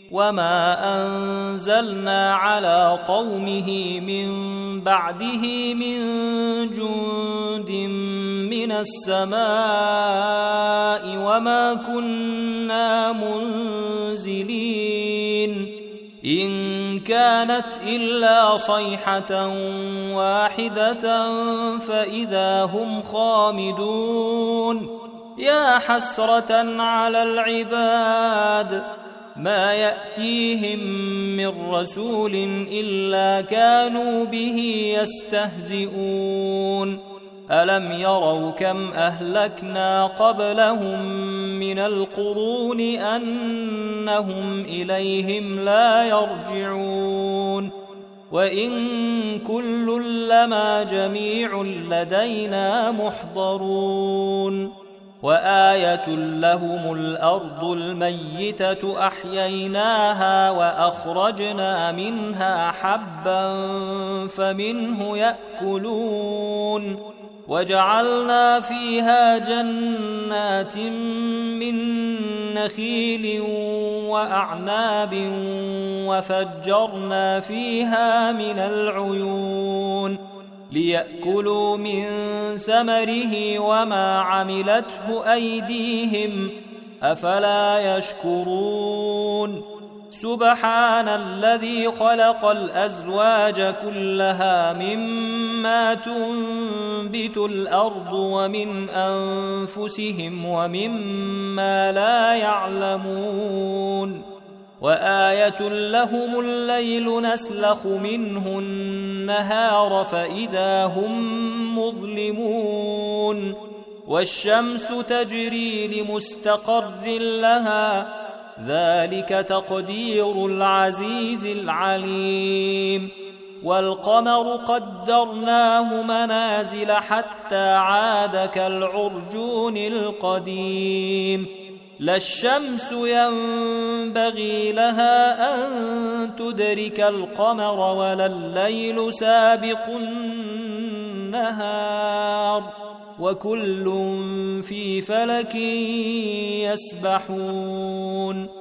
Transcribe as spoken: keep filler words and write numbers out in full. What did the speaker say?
وما أنزلنا على قومه من بعده من جند من السماء وما كنا منزلين إن كانت إلا صيحة واحدة فإذا هم خامدون يا حسرة على العباد ما يأتيهم من رسول إلا كانوا به يستهزئون ألم يروا كم أهلكنا قبلهم من القرون أنهم إليهم لا يرجعون وإن كل لما جميع لدينا محضرون وآية لهم الأرض الميتة أحييناها وأخرجنا منها حبا فمنه يأكلون وجعلنا فيها جنات من نخيل وأعناب وفجرنا فيها من العيون ليأكلوا من ثمره وما عملته أيديهم أفلا يشكرون سبحان الذي خلق الأزواج كلها مما تنبت الأرض ومن أنفسهم ومما لا يعلمون وآية لهم الليل نسلخ منه النهار فإذا هم مظلمون والشمس تجري لمستقر لها ذلك تقدير العزيز العليم والقمر قدرناه منازل حتى عاد كالعرجون القديم لا الشمس ينبغي لها أن تدرك القمر ولا الليل سابق النهار وكل في فلك يسبحون